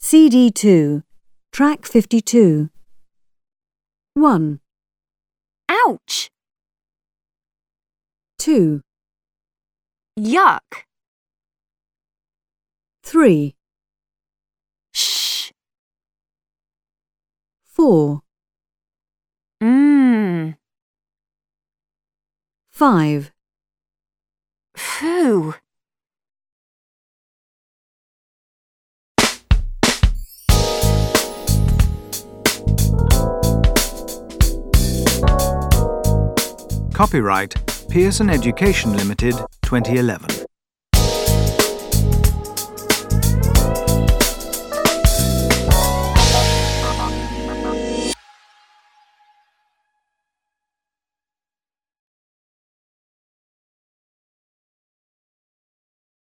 CD2, Track 52. 1, Ouch! 2, Yuck! 3, Shh! 4, Mmm! 5. Phew! Copyright Pearson Education Limited 2011.